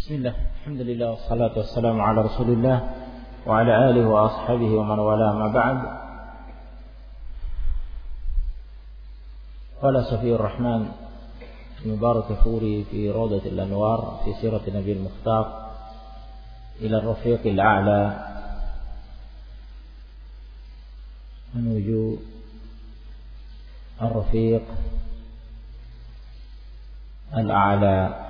Bismillah, alhamdulillah, wassalatu wassalamu ala rasulillah wa ala alihi wa ashabihi wa man wala ma ba'd. Qala Safiyur Rahman Mubarak Furi fi Rawdatil Anwar fi Sirati Nabi Al-Mukhtar ila Ar-Rafiqil A'la menuju Ar-Rafiq Al-A'la.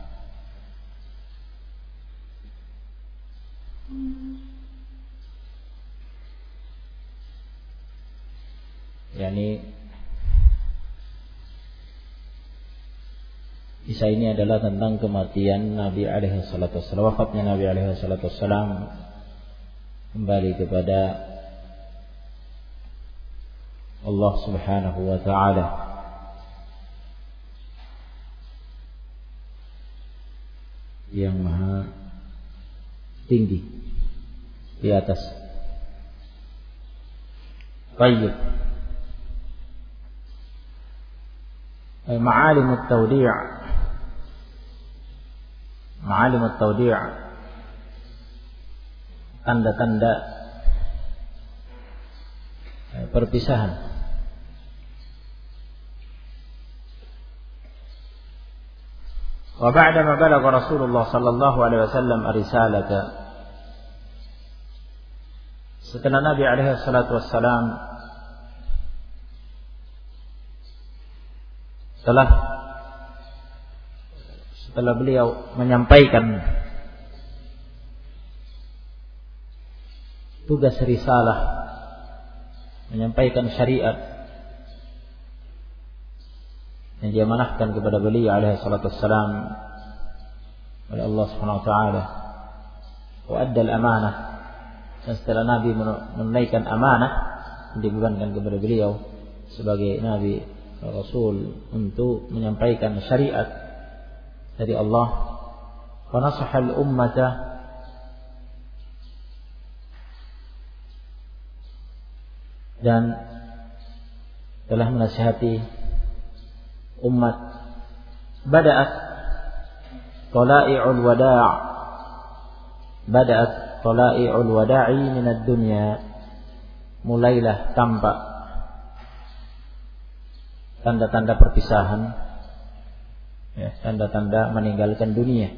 Yani kisah ini adalah tentang kematian Nabi alaihi salatu wassalam, wafatnya Nabi alaihi salatu wassalam, kembali kepada Allah Subhanahu wa taala. Yang maha tinggi di atas. Baik. Ma'alim at-tawdi' tanda-tanda perpisahan. Wa ba'da ma balagha Rasulullah sallallahu alaihi wasallam ar-risalata, setelah Nabi alaihi salatu wassalam setelah beliau menyampaikan tugas risalah, menyampaikan syariat yang diamanahkan kepada beliau alaihi salatu wassalam oleh Allah Subhanahu wa taala, wa adda al-amanah, dan setelah Nabi menunaikan amanah yang dibebankan kepada beliau sebagai Nabi Rasul untuk menyampaikan syariat dari Allah, wa nasaha al-ummata, dan telah menasihati umat. Bada'at tala'i'ul wada'i min ad-dunya, mulailah tampak tanda-tanda perpisahan, ya, tanda-tanda meninggalkan dunia.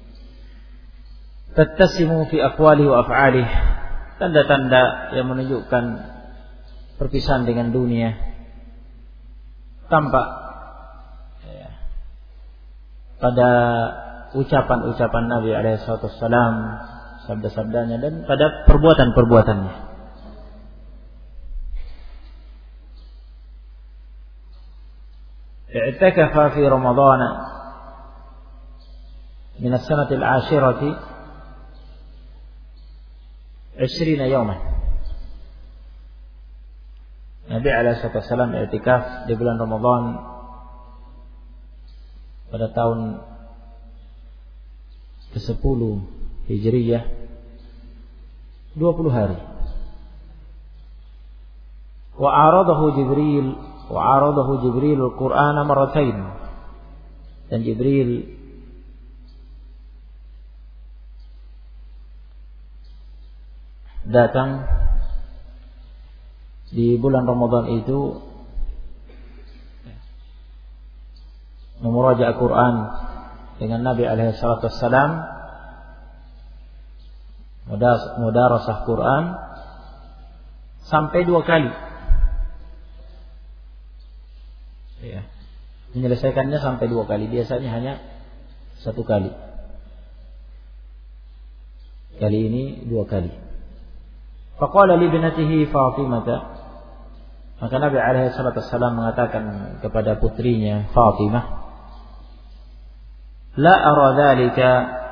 Tattasimu fi aqwalihi wa af'alihi, tanda-tanda yang menunjukkan perpisahan dengan dunia tampak, ya, pada ucapan-ucapan Nabi alaihi salatu wassalam, sabda-sabdanya, dan pada perbuatan-perbuatannya. اعتكف في رمضان من السنة العاشرة 20 يوما. Nabi alaihi wasallam i'tikaf di bulan Ramadan pada tahun ke-10 Hijriyah 20 hari. Wa'aradahu Jibril al-Qur'ana marratain, dan Jibril datang di bulan Ramadan itu memuraja' Al-Quran dengan Nabi alaihi salatu wassalam, mudarasah Quran sampai 2 kali. Ya, menyelesaikannya sampai 2 kali, biasanya hanya 1 kali. Kali ini 2 kali. Faqala li binatihi Fatimah, maka Nabi alaihi salatu wassalam mengatakan kepada putrinya Fatimah, la ara dhalika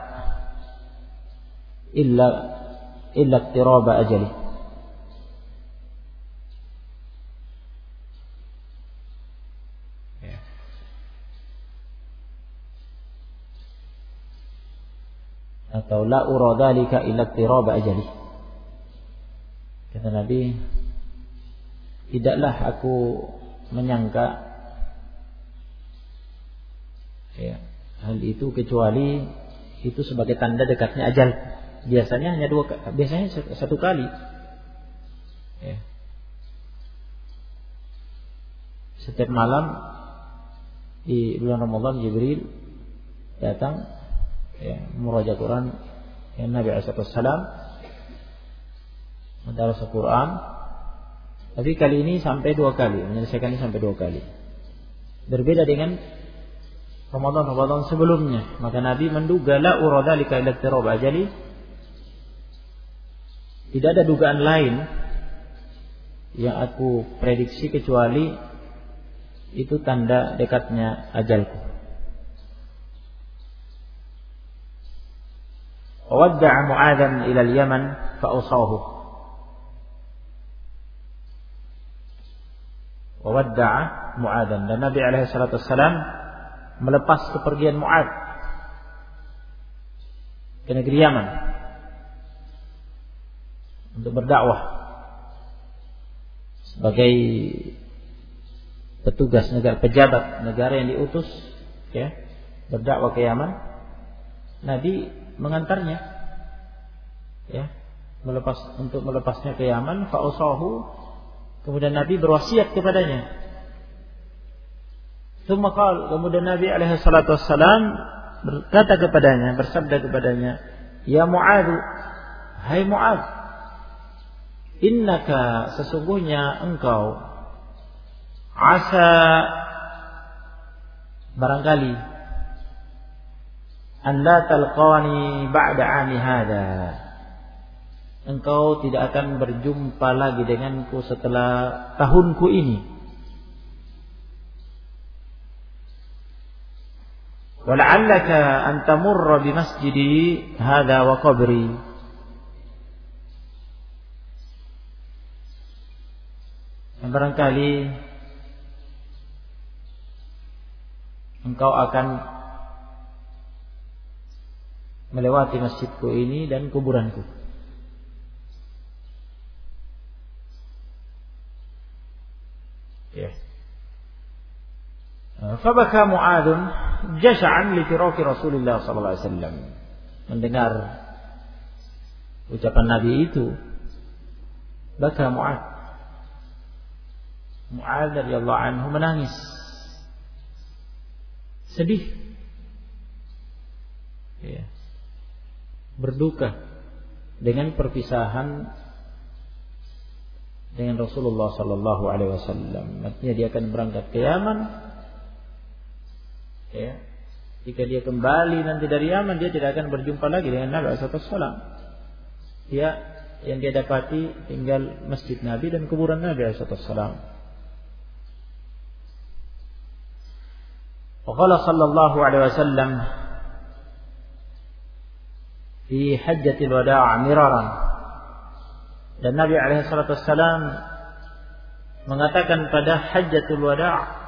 illa iqtiraba ajali. Atau la ura dhalika illa iqtiraba ajali. Kata Nabi, tidaklah aku menyangka, ya, hal itu kecuali itu sebagai tanda dekatnya ajal. Biasanya hanya satu kali. Ya. Setiap malam di bulan Ramadan Jibril datang muraja Quran Nabi SAW mendaras Al-Quran, tapi kali ini sampai 2 kali, menyelesaikannya sampai 2 kali. Berbeda dengan Ramadan sebelumnya. Maka Nabi menduga la uradalika ila tirab ajali. Tidak ada dugaan lain yang aku prediksi kecuali itu tanda dekatnya ajalku. Wadda'a Mu'adzan ila al-Yaman fa'usahu. Wadda'a Mu'adzan, dan Nabi alaihi salatu wassalam melepas kepergian Mu'adz ke negeri Yaman untuk berdakwah sebagai petugas negara, pejabat negara yang diutus berdakwah ke Yaman. Nabi mengantarnya untuk melepasnya ke Yaman. Fa'usahu, kemudian Nabi berwasiat kepadanya. Kemudian Nabi alaihi salatu wassalam bersabda kepadanya, ya Mu'adz, hai Mu'adz, innaka, sesungguhnya engkau, asa, barangkali, an la talqani ba'da 'ami hadha, engkau tidak akan berjumpa lagi denganku setelah tahunku ini. Wala'allaka an tamurra bi masjidi hadha wa qabri, dan barangkali engkau akan melewati masjidku ini dan kuburanku. Fabaka Mu'adzun jaz'an li firaqi Rasulillah sallallahu alaihi wasallam. Mendengar ucapan Nabi itu, baka Mu'adz. Mu'adz radhiyallahu anhu menangis, sedih, berduka dengan perpisahan dengan Rasulullah sallallahu alaihi wasallam. Artinya dia akan berangkat ke Yaman. Jika dia kembali nanti dari Yaman, dia tidak akan berjumpa lagi dengan Nabi SAW. Yang dia dapati tinggal masjid Nabi dan kuburan Nabi SAW. Waqala sallallahu alaihi wasallam fi hajjatil wada' miraran, dan Nabi alaihi salatu wassalam mengatakan pada hajjatul wada'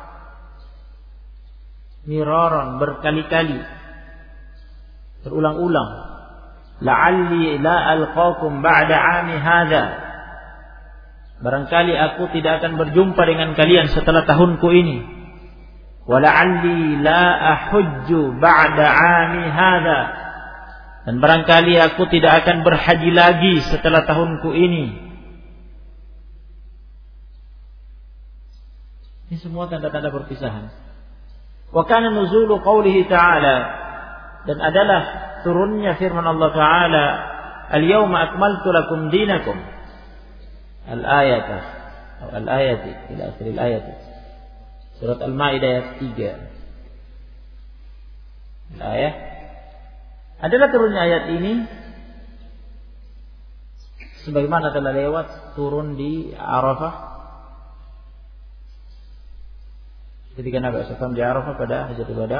miraran, berkali-kali, berulang-ulang, la'alli la alqakum ba'da 'ami hadza, barangkali aku tidak akan berjumpa dengan kalian setelah tahunku ini, wa la'alli la ahujju ba'da 'ami hadza, dan barangkali aku tidak akan berhaji lagi setelah tahunku ini. Ini semua tanda-tanda perpisahan. Wa kana nuzulu qawlihi ta'ala, dan adalah turunnya firman Allah Ta'ala, al-yawma akmaltu lakum dinakum, al-ayata atau al-ayati ila akhir al-ayati, surat Al-Maidah ayat 3. Al-ayah adalah turunnya ayat ini sebagaimana telah lewat turun di Arafah ketika Nabi SAW di Arafah pada Hajjatul Wada'.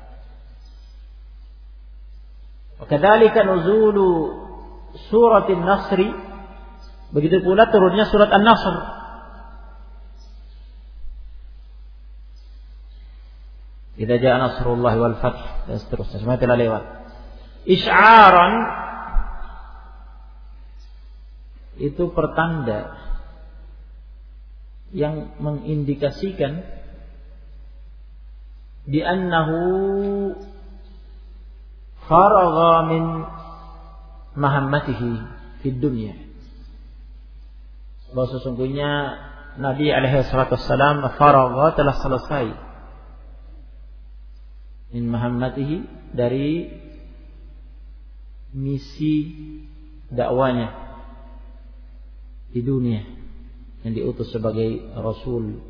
Wa kadzalika nuzulu suratin Nasri, begitu pula turunnya surat An-Nasr. Idza jaa nasrullah wal fath, dan seterusnya, semua telah lewat. Isy'aran, itu pertanda yang mengindikasikan bi annahu faragha min mahammatihi fid dunya. Bahwa sesungguhnya Nabi alaihi salatu wassalam faragha telah selesai min mahammatihi dari misi dakwanya di dunia, yang diutus sebagai rasul,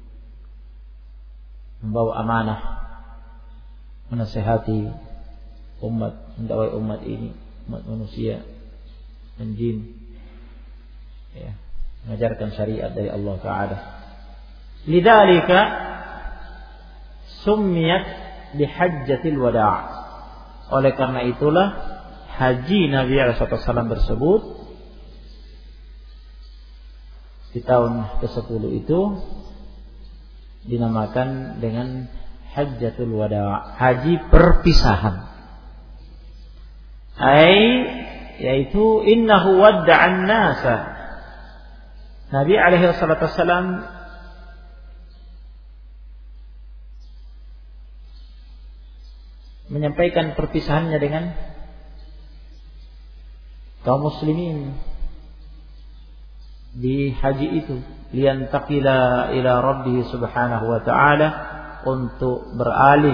membawa amanah, menasihati umat, mendakwai umat ini, umat manusia dan jin, ya, mengajarkan syariat dari Allah Ta'ala. Lidzalika summiyat bihajjatil wada'. Oleh karena itulah haji Nabi SAW tersebut di tahun ke-10 itu dinamakan dengan Hajjatul Wada', haji perpisahan. Yaitu innahu wadda'an nasa. Nabi alaihi salatu wassalam menyampaikan perpisahannya dengan kaum muslimin di haji itu, liyantaqila ila rabbih subhanahu wa ta'ala, untuk beralih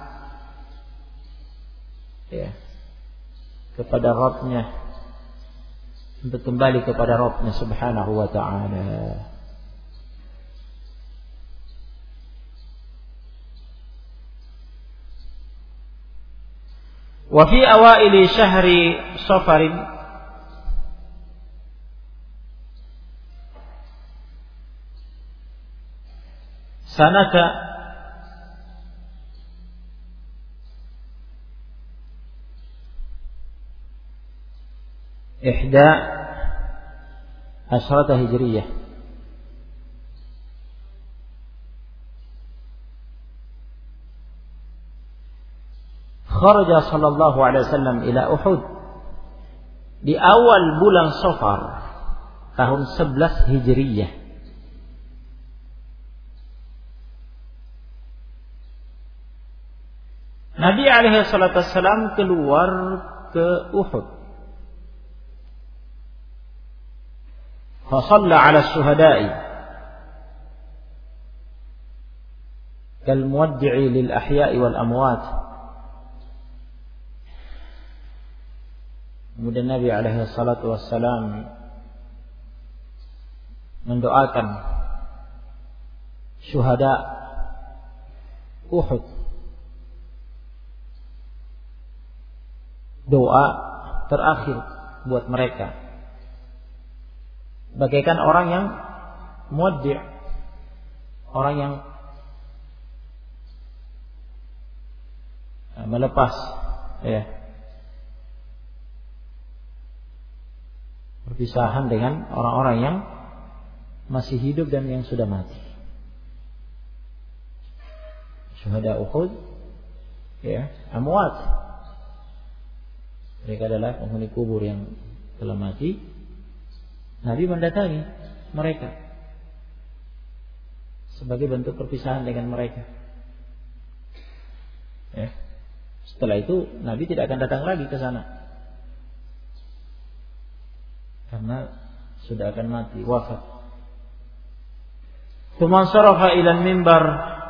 ya kepada Rabb-Nya, untuk kembali kepada Rabb-Nya subhanahu wa ta'ala. Wa fi awaili syahri Safarin sanata ihda asyrata hijriyah, kharaja sallallahu alaihi wasallam ila Uhud di awal bulan Safar tahun 11 Hijriyah. Nabi alaihi salatu wassalam keluar ke Uhud. فصلى على الشهداء كالمودع للأحياء والأموات. Kemudian Nabi alaihi salatu wassalam mendoakan syuhada Uhud, doa terakhir buat mereka, bagaikan orang yang muaddi', orang yang melepas ya perpisahan dengan orang-orang yang masih hidup dan yang sudah mati. Syuhada Uhud ya, amwat, mereka adalah penghuni kubur yang telah mati. Nabi mendatangi mereka sebagai bentuk perpisahan dengan mereka. Ya. Setelah itu Nabi tidak akan datang lagi ke sana karena sudah akan mati, wafat. Tsumma sarafa ila mimbar.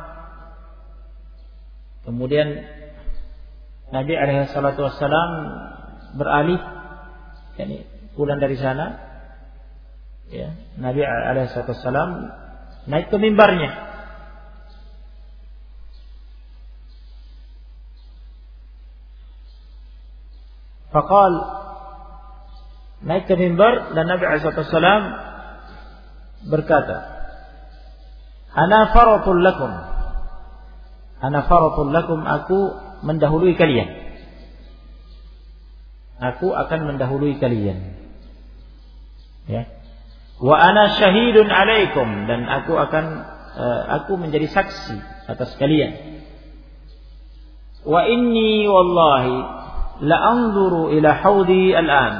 Kemudian Nabi alaihi salatu wassalam beralih, yakni pulang dari sana. Ya, Nabi alaihissalam naik ke mimbarnya. Faqal, naik ke mimbar dan Nabi alaihissalam berkata, Ana faratul lakum, aku mendahului kalian. Aku akan mendahului kalian. Ya. Wa ana syahidun alaikum, dan aku menjadi saksi atas kalian. Wa inni wallahi la anzuru ila haudi al-an.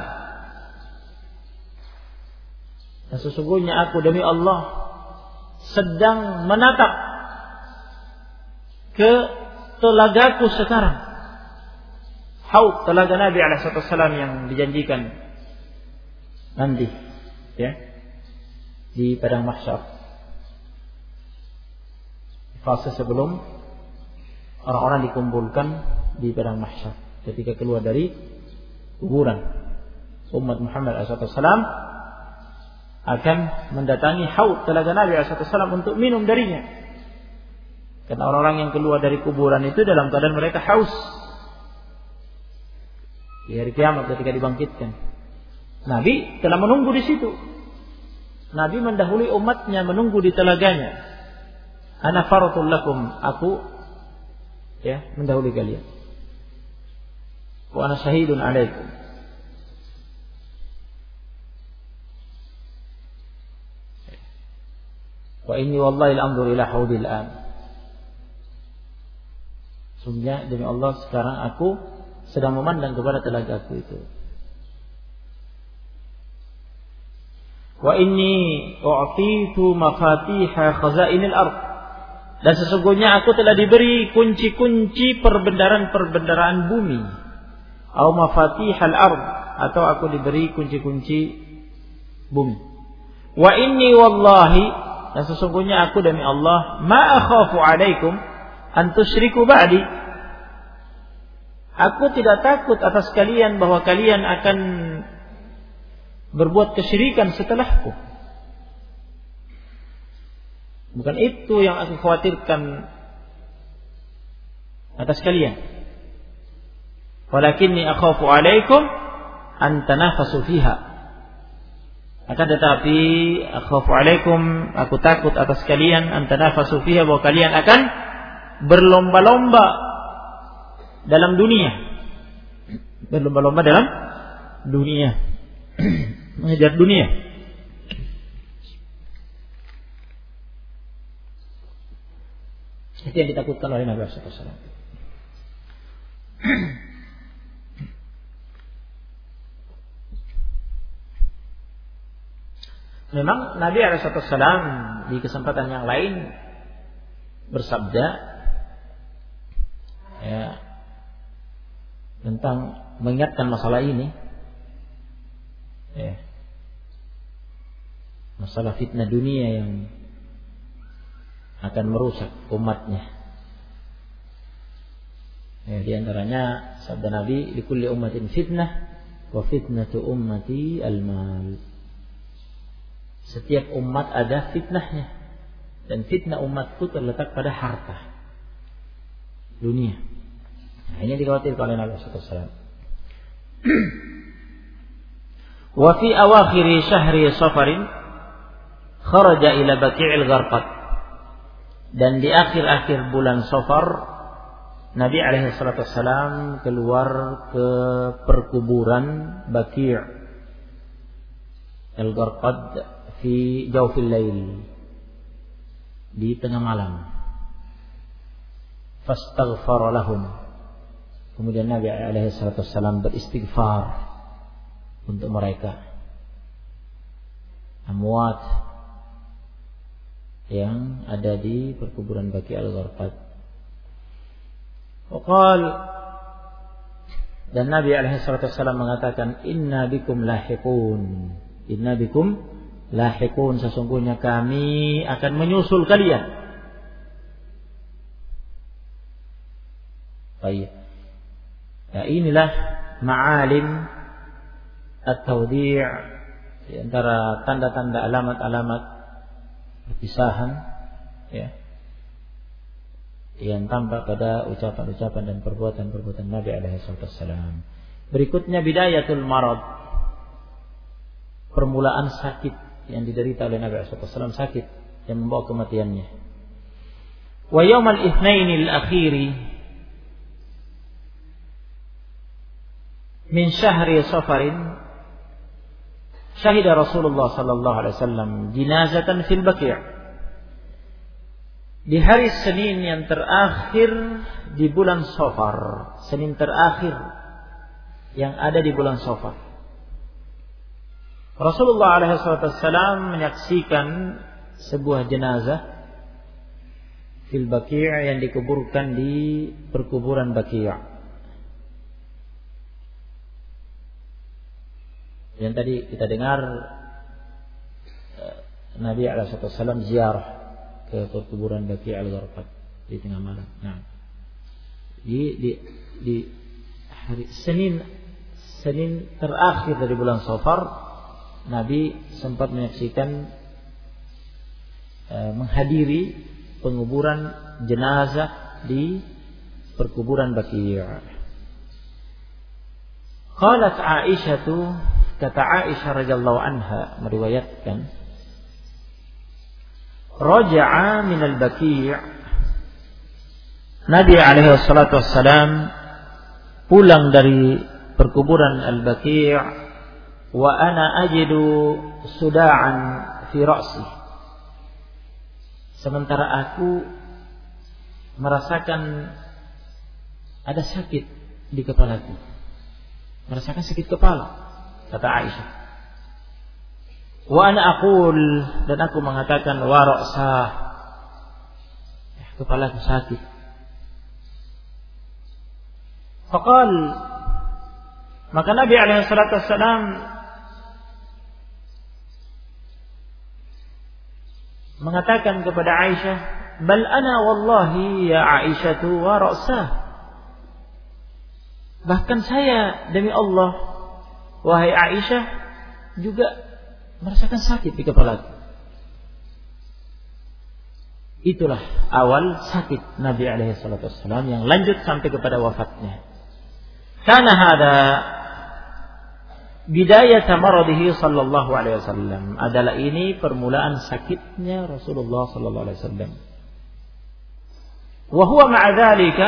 Dan sesungguhnya aku demi Allah sedang menatap ke telagaku sekarang. haud telaga Nabi alaihissalam yang dijanjikan nanti, ya, di padang mahsyar. Fase sebelum orang-orang dikumpulkan di padang mahsyar ketika keluar dari kuburan, umat Muhammad alaihissalam akan mendatangi haud telaga Nabi alaihissalam untuk minum darinya. Karena orang-orang yang keluar dari kuburan itu dalam keadaan mereka haus di hari kiamat ketika dibangkitkan. Nabi telah menunggu di situ. Nabi mendahului umatnya menunggu di telaganya. Ana faratul lakum, aku, ya, mendahului kalian. Wa ana syahidun alaikum. Wa inni wallahi al-anzur ila haudil an. Sungguhnya demi Allah sekarang aku sedang memandang kepada telagaku itu. Wa inni u'titu mafatiha khazainil ardh. Dan sesungguhnya aku telah diberi kunci-kunci perbendaharaan bumi. Au mafatihal ardh, atau aku diberi kunci-kunci bumi. Wa inni wallahi, dan sesungguhnya aku demi Allah, ma akhafu alaikum an tusyriku ba'di. Aku tidak takut atas kalian bahwa kalian akan berbuat kesyirikan setelahku. Bukan itu yang aku khawatirkan atas kalian. Walakinni akhafu alaikum an tanafasu fiha. Akan tetapi akhafu alaikum, aku takut atas kalian an tanafasu fiha, bahwa kalian akan berlomba-lomba dalam dunia. Berlomba-lomba dalam dunia. Mengejar dunia. Itu yang ditakutkan oleh Nabi SAW. Memang Nabi SAW di kesempatan yang lain bersabda, ya, tentang mengingatkan masalah ini, ya, masalah fitnah dunia yang akan merusak umatnya. Ya, di antaranya sabda Nabi, likulli ummatin fitnah wa fitnatu ummati al-mal. Setiap umat ada fitnahnya, dan fitnah umatku terletak pada harta dunia. Nah, ini dikhawatirkan oleh Nabi SAW. Wa fi awakhir syahri safarin kharaja ila baqi'il gharqad. Dan di akhir-akhir bulan Safar, Nabi alaihissalam keluar ke perkuburan Baqi' al-Gharqad fi jawfil lail, di tengah malam. Fastaghfara lahum. Kemudian Nabi alaihissalam beristighfar untuk mereka, amwat yang ada di perkuburan Baqi' al-Gharqad. Waqal, dan Nabi alaihissalam mengatakan, inna bikum lahiqun, inna bikum lahiqun, sesungguhnya kami akan menyusul kalian. Baik. Ya, inilah ma'alim at-tawdi' di antara tanda-tanda, alamat-alamat perpisahan, ya, yang tampak pada ucapan-ucapan dan perbuatan-perbuatan Nabi alaihissalam. Berikutnya bidayatul marad, permulaan sakit yang diderita oleh Nabi alaihissalam, sakit yang membawa kematiannya. Wa yaumal itsnainil akhiri min syahri safarin syahida Rasulullah sallallahu alaihi wasallam jinazatan fil Baqi'. Di hari Senin yang terakhir di bulan Safar, Senin terakhir yang ada di bulan Safar, Rasulullah alaihi wasallam menyaksikan sebuah jenazah fil Baqi' yang dikuburkan di perkuburan Baqi'. Yang tadi kita dengar Nabi SAW ziarah ke kuburan Baqi' al-Gharqad di tengah malam. Nah, di hari Senin terakhir dari bulan Safar, Nabi sempat menyaksikan menghadiri penguburan jenazah di perkuburan Baqi'. Qalat Aisyah, kata Aisyah radhiyallahu anha meriwayatkan, raja'a minal Baqi', Nabi alaihi salatu wassalam pulang dari perkuburan Al-Baqi', wa ana ajidu suda'an fi ra'si, sementara aku merasakan ada sakit di kepalaku, merasakan sakit kepala, kata Aisyah. Wa ana aqul, dan aku mengatakan, wa ra'sah, kepalaku sakit. Faqal, maka Nabi alaihi salatu wassalam mengatakan kepada Aisyah, bal ana wallahi ya Aisyatu wa ra'sah, bahkan saya demi Allah wahai Aisyah juga merasakan sakit di kepalaku. Itulah awal sakit Nabi alaihi salatu wassalam yang lanjut sampai kepada wafatnya. Kana hada bidayah maradihi sallallahu alaihi wasallam, adalah ini permulaan sakitnya Rasulullah sallallahu alaihi wasallam. Wa huwa ma'a dzalika,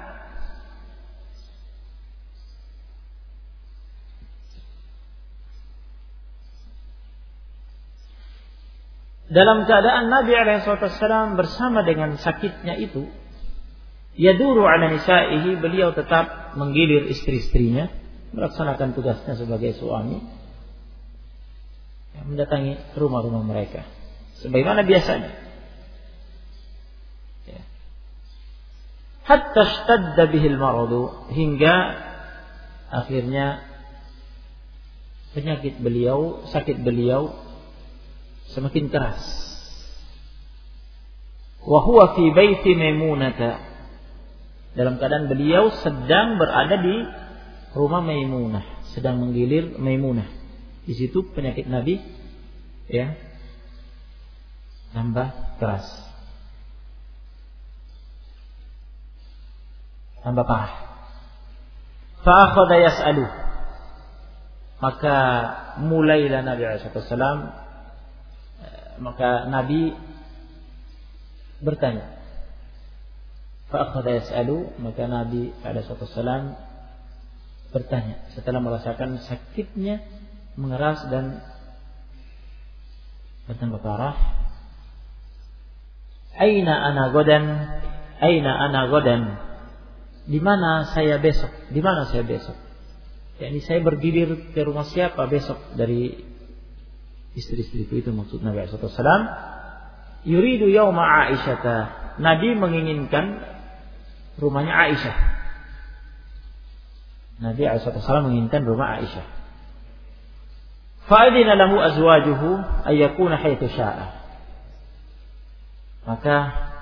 dalam keadaan Nabi alaihi wasallam bersama dengan sakitnya itu, yaduru ala nisaihi, beliau tetap menggilir istri-istrinya, melaksanakan tugasnya sebagai suami, mendatangi rumah-rumah mereka sebagaimana biasanya. Hatta ishtadda bihil maradu, hingga akhirnya penyakit beliau, sakit beliau semakin keras. Wa huwa fi baiti Maimunah, dalam keadaan beliau sedang berada di rumah Maimunah, sedang menggilir Maimunah. Di situ penyakit Nabi tambah keras, tambah parah. Fa akhadha yas'alu, maka mulailah Nabi SAW, maka Nabi bertanya. Fa akhadha yas'alu, maka Nabi SAW bertanya setelah merasakan sakitnya mengeras dan bertambah parah. Aina ana godan, aina ana godan, di mana saya besok, di mana saya besok. Yani saya bergilir ke rumah siapa besok dari istri-istriku, itu maksud Nabi SAW. Yuridu yauma Aisyata, Nabi menginginkan rumahnya Aisyah. Nabi SAW menginginkan rumah Aisyah. Fa'adina lahu azwajuhu ayyakuna haitsu sya'a, maka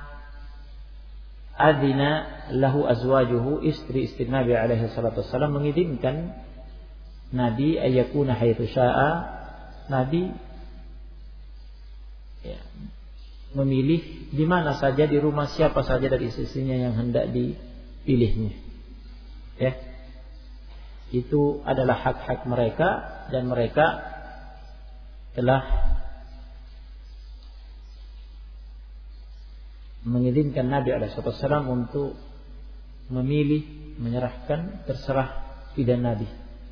adina lahu azwajuhu, istri-istri Nabi alaihi salatu wasallam mengizinkan Nabi ayyakuna haitsu sya'a, Nabi memilih di mana saja, di rumah siapa saja dari istrinya yang hendak dipilihnya. Itu adalah hak-hak mereka, dan mereka telah mengizinkan Nabi SAW untuk memilih, menyerahkan, terserah pilihan Nabi.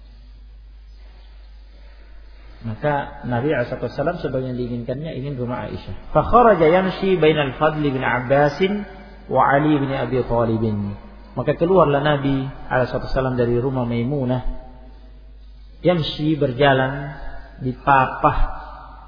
Maka Nabi SAW sebagai yang diinginkannya ingin rumah Aisyah. Fa kharaja yamshi bainal Fadl bin Abbas wa Ali bin Abi Thalib. Maka keluarlah Nabi SAW dari rumah Maimunah, yamshi, berjalan, dipapah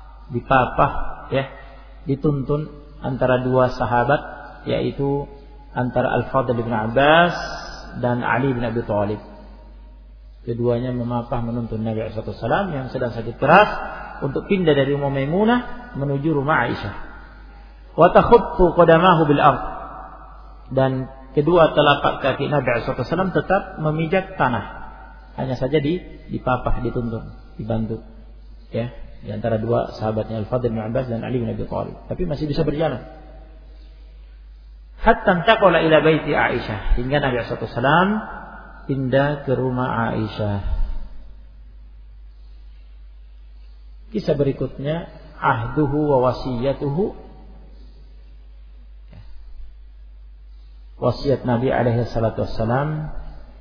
dituntun antara dua sahabat, yaitu antara Al-Fadl bin Abbas dan Ali bin Abi Thalib. Keduanya memapah menuntun Nabi SAW yang sedang sakit keras untuk pindah dari rumah Maimunah menuju rumah Aisyah. Wa takhuttu qadamahu bil ardh. Dan kedua telapak kaki Nabi SAW tetap memijak tanah. Hanya saja dipapah, dituntun, dibantu. Ya, di antara dua sahabatnya Al-Fadl bin Abbas dan Ali bin Abi Thalib. Tapi masih bisa berjalan. Hatta taqala ila baiti Aisyah, hingga Nabi SAW pindah ke rumah Aisyah. Kisah berikutnya, ahduhu wa wasiyatuhu. Wasiat Nabi alaihi salatu wassalam,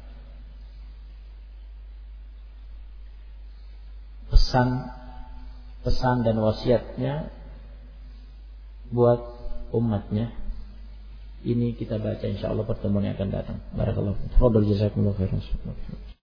pesan dan wasiatnya buat umatnya. Ini kita baca insyaallah pertemuan yang akan datang. Barakallahu. Tafadhal jazakumullahu khairan.